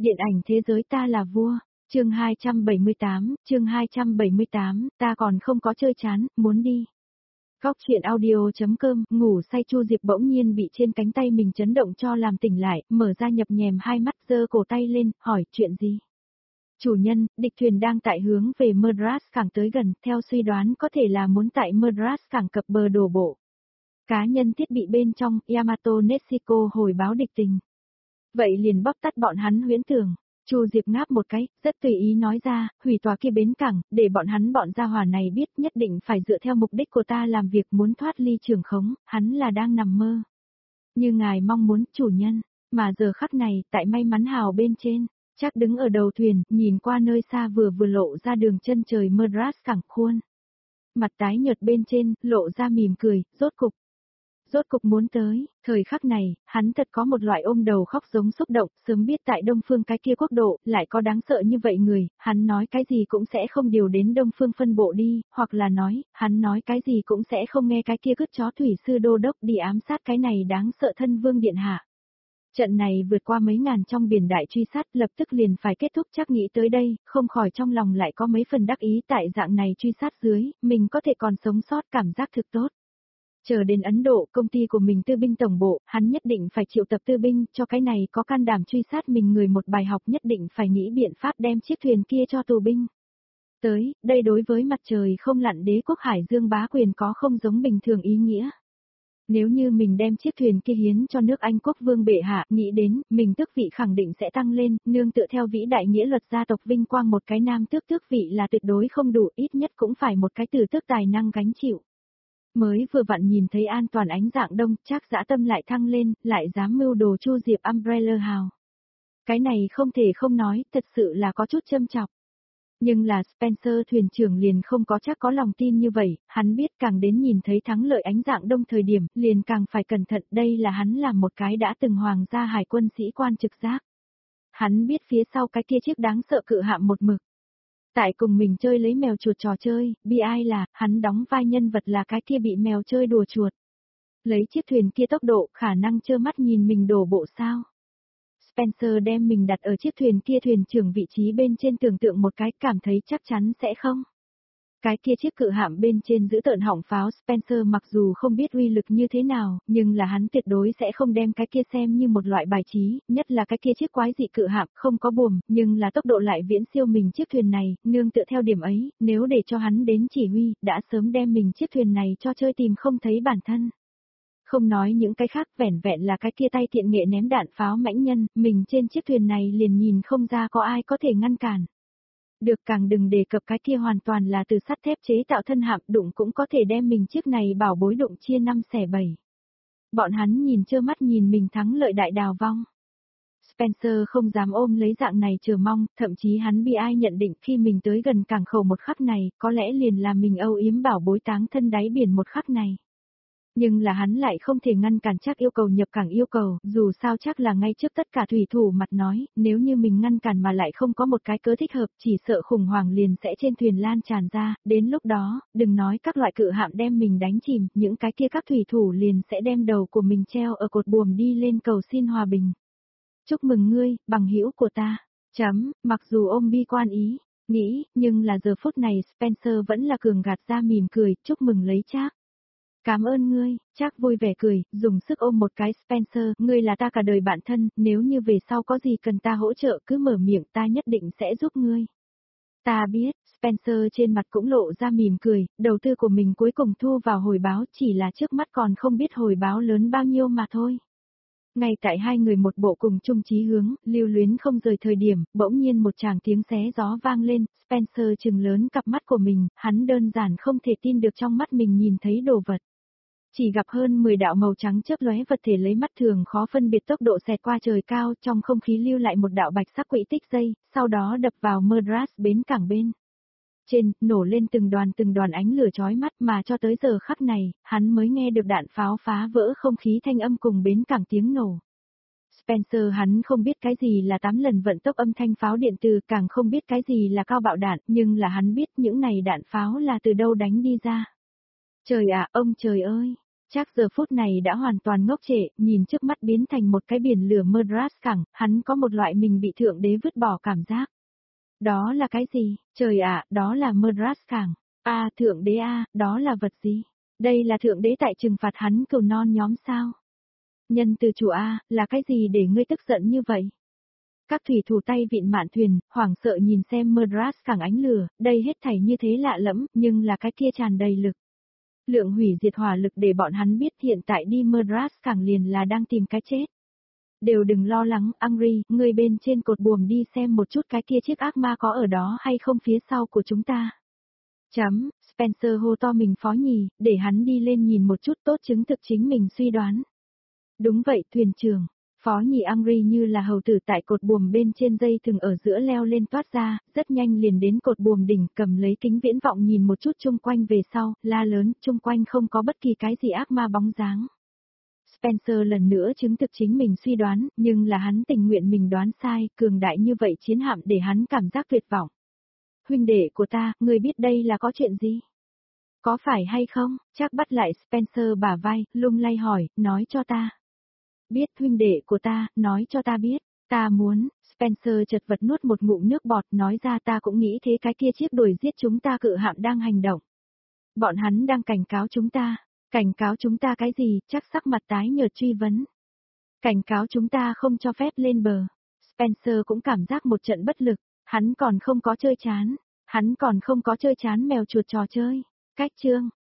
Điện ảnh thế giới ta là vua, chương 278, ta còn không có chơi chán, muốn đi. Góc chuyện audio.com, ngủ say Chu Diệp bỗng nhiên bị trên cánh tay mình chấn động cho làm tỉnh lại, mở ra nhập nhèm hai mắt giơ cổ tay lên, hỏi chuyện gì. Chủ nhân, địch thuyền đang tại hướng về Madras cảng tới gần, theo suy đoán có thể là muốn tại Madras cảng cập bờ đổ bộ. Cá nhân thiết bị bên trong, Yamato Neshiko hồi báo địch tình. Vậy liền bóp tắt bọn hắn huyễn tưởng. Chu Diệp ngáp một cái, rất tùy ý nói ra, hủy tòa kia bến cảng, để bọn gia hỏa này biết nhất định phải dựa theo mục đích của ta làm việc muốn thoát ly trường khống, hắn là đang nằm mơ. Như ngài mong muốn, chủ nhân, mà giờ khắc này, tại may mắn hào bên trên, chắc đứng ở đầu thuyền, nhìn qua nơi xa vừa lộ ra đường chân trời Madras cảng khuôn. Mặt tái nhợt bên trên, lộ ra mỉm cười, rốt cục muốn tới, thời khắc này, hắn thật có một loại ôm đầu khóc giống xúc động, sớm biết tại Đông Phương cái kia quốc độ, lại có đáng sợ như vậy người, hắn nói cái gì cũng sẽ không điều đến Đông Phương phân bộ đi, hoặc là nói, hắn nói cái gì cũng sẽ không nghe cái kia cứt chó thủy sư đô đốc đi ám sát cái này đáng sợ thân vương điện hạ. Trận này vượt qua mấy ngàn trong biển đại truy sát lập tức liền phải kết thúc, chắc nghĩ tới đây, không khỏi trong lòng lại có mấy phần đắc ý tại dạng này truy sát dưới, mình có thể còn sống sót cảm giác thực tốt. Chờ đến Ấn Độ, công ty của mình tư binh tổng bộ, hắn nhất định phải triệu tập tư binh, cho cái này có can đảm truy sát mình người một bài học, nhất định phải nghĩ biện pháp đem chiếc thuyền kia cho tù binh. Đây đối với mặt trời không lặn đế quốc Hải Dương bá quyền có không giống bình thường ý nghĩa. Nếu như mình đem chiếc thuyền kia hiến cho nước Anh quốc vương bệ hạ, nghĩ đến, mình tước vị khẳng định sẽ tăng lên, nương tựa theo vĩ đại nghĩa luật gia tộc vinh quang một cái nam tước vị là tuyệt đối không đủ, ít nhất cũng phải một cái tử tước tài năng gánh chịu. Mới vừa vặn nhìn thấy an toàn ánh dạng đông, chắc dã tâm lại thăng lên, lại dám mưu đồ Chu Diệp Umbrella House. Cái này không thể không nói, thật sự là có chút châm chọc. Nhưng là Spencer thuyền trưởng liền không có chắc có lòng tin như vậy, hắn biết càng đến nhìn thấy thắng lợi ánh dạng đông thời điểm, liền càng phải cẩn thận, đây là hắn làm một cái đã từng hoàng gia hải quân sĩ quan trực giác. Hắn biết phía sau cái kia chiếc đáng sợ cự hạm một mực. Tại cùng mình chơi lấy mèo chuột trò chơi, bi ai là, hắn đóng vai nhân vật là cái kia bị mèo chơi đùa chuột. Lấy chiếc thuyền kia tốc độ, khả năng trơ mắt nhìn mình đổ bộ sao. Spencer đem mình đặt ở chiếc thuyền kia thuyền trưởng vị trí bên trên, tưởng tượng một cái, cảm thấy chắc chắn sẽ không. Cái kia chiếc cự hạm bên trên giữ tợn họng pháo, Spencer mặc dù không biết uy lực như thế nào, nhưng là hắn tuyệt đối sẽ không đem cái kia xem như một loại bài trí, nhất là cái kia chiếc quái dị cự hạm không có buồm, nhưng là tốc độ lại viễn siêu mình chiếc thuyền này, nương tựa theo điểm ấy, nếu để cho hắn đến chỉ huy, đã sớm đem mình chiếc thuyền này cho chơi tìm không thấy bản thân. Không nói những cái khác, vẻn vẹn là cái kia tay tiện nghệ ném đạn pháo mãnh nhân, mình trên chiếc thuyền này liền nhìn không ra có ai có thể ngăn cản. Được càng đừng đề cập cái kia hoàn toàn là từ sắt thép chế tạo thân hạm, đụng cũng có thể đem mình chiếc này bảo bối đụng chia 5 xẻ 7. Bọn hắn nhìn trơ mắt nhìn mình thắng lợi đại đào vong. Spencer không dám ôm lấy dạng này chờ mong, thậm chí hắn bị ai nhận định khi mình tới gần cảng khẩu một khắc này, có lẽ liền là mình âu yếm bảo bối táng thân đáy biển một khắc này. Nhưng là hắn lại không thể ngăn cản chắc yêu cầu nhập cảng yêu cầu, dù sao chắc là ngay trước tất cả thủy thủ mặt nói, nếu như mình ngăn cản mà lại không có một cái cớ thích hợp, chỉ sợ khủng hoảng liền sẽ trên thuyền lan tràn ra, đến lúc đó, đừng nói các loại cự hạm đem mình đánh chìm, những cái kia các thủy thủ liền sẽ đem đầu của mình treo ở cột buồm đi lên cầu xin hòa bình. Chúc mừng ngươi, bằng hữu của ta. Mặc dù ông bi quan ý, nghĩ, nhưng là giờ phút này Spencer vẫn là cường gạt ra mỉm cười, chúc mừng lấy Trác. Cảm ơn ngươi, Trác vui vẻ cười, dùng sức ôm một cái Spencer, ngươi là ta cả đời bạn thân, nếu như về sau có gì cần ta hỗ trợ cứ mở miệng, ta nhất định sẽ giúp ngươi. Ta biết, Spencer trên mặt cũng lộ ra mỉm cười, đầu tư của mình cuối cùng thu vào hồi báo, chỉ là trước mắt còn không biết hồi báo lớn bao nhiêu mà thôi. Ngay tại hai người một bộ cùng chung chí hướng, lưu luyến không rời thời điểm, bỗng nhiên một tràng tiếng xé gió vang lên, Spencer trừng lớn cặp mắt của mình, hắn đơn giản không thể tin được trong mắt mình nhìn thấy đồ vật. Chỉ gặp hơn 10 đạo màu trắng chớp lóe vật thể lấy mắt thường khó phân biệt tốc độ xẹt qua trời cao, trong không khí lưu lại một đạo bạch sắc quỹ tích dây, sau đó đập vào Madras bến cảng bên. Trên, nổ lên từng đoàn ánh lửa chói mắt, mà cho tới giờ khắc này, hắn mới nghe được đạn pháo phá vỡ không khí thanh âm cùng bến cảng tiếng nổ. Spencer hắn không biết cái gì là 8 lần vận tốc âm thanh pháo điện từ, càng không biết cái gì là cao bạo đạn, nhưng là hắn biết những này đạn pháo là từ đâu đánh đi ra. Trời ạ, ông trời ơi! Chắc giờ phút này đã hoàn toàn ngốc trệ, nhìn trước mắt biến thành một cái biển lửa Murdras cẳng, hắn có một loại mình bị thượng đế vứt bỏ cảm giác. Đó là cái gì? Trời ạ, đó là Murdras cẳng. À, thượng đế à, đó là vật gì? Đây là thượng đế tại trừng phạt hắn cừu non nhóm sao? Nhân từ chủ A, là cái gì để ngươi tức giận như vậy? Các thủy thủ tay vịn mạn thuyền, hoảng sợ nhìn xem Murdras cẳng ánh lửa, đây hết thảy như thế lạ lẫm, nhưng là cái kia tràn đầy lực. Lượng hủy diệt hỏa lực để bọn hắn biết hiện tại đi Murdras cẳng liền là đang tìm cái chết. Đều đừng lo lắng, Angry, ngươi bên trên cột buồm đi xem một chút cái kia chiếc ác ma có ở đó hay không phía sau của chúng ta. Spencer hô to mình phó nhì, để hắn đi lên nhìn một chút tốt chứng thực chính mình suy đoán. Đúng vậy thuyền trưởng, phó nhì Angry như là hầu tử tại cột buồm bên trên dây thừng ở giữa leo lên toát ra, rất nhanh liền đến cột buồm đỉnh cầm lấy kính viễn vọng nhìn một chút chung quanh về sau, la lớn, chung quanh không có bất kỳ cái gì ác ma bóng dáng. Spencer lần nữa chứng thực chính mình suy đoán, nhưng là hắn tình nguyện mình đoán sai, cường đại như vậy chiến hạm để hắn cảm giác tuyệt vọng. Huynh đệ của ta, ngươi biết đây là có chuyện gì? Có phải hay không? Chắc bắt lại Spencer bả vai, lung lay hỏi, nói cho ta. Biết huynh đệ của ta, nói cho ta biết. Ta muốn, Spencer chật vật nuốt một ngụm nước bọt nói ra ta cũng nghĩ thế cái kia chiếc đuổi giết chúng ta cự hạm đang hành động. Bọn hắn đang cảnh cáo chúng ta. Cảnh cáo chúng ta cái gì, chắc sắc mặt tái nhợt truy vấn. Cảnh cáo chúng ta không cho phép lên bờ. Spencer cũng cảm giác một trận bất lực, hắn còn không có chơi chán. Hắn còn không có chơi chán mèo chuột trò chơi. Cách chương.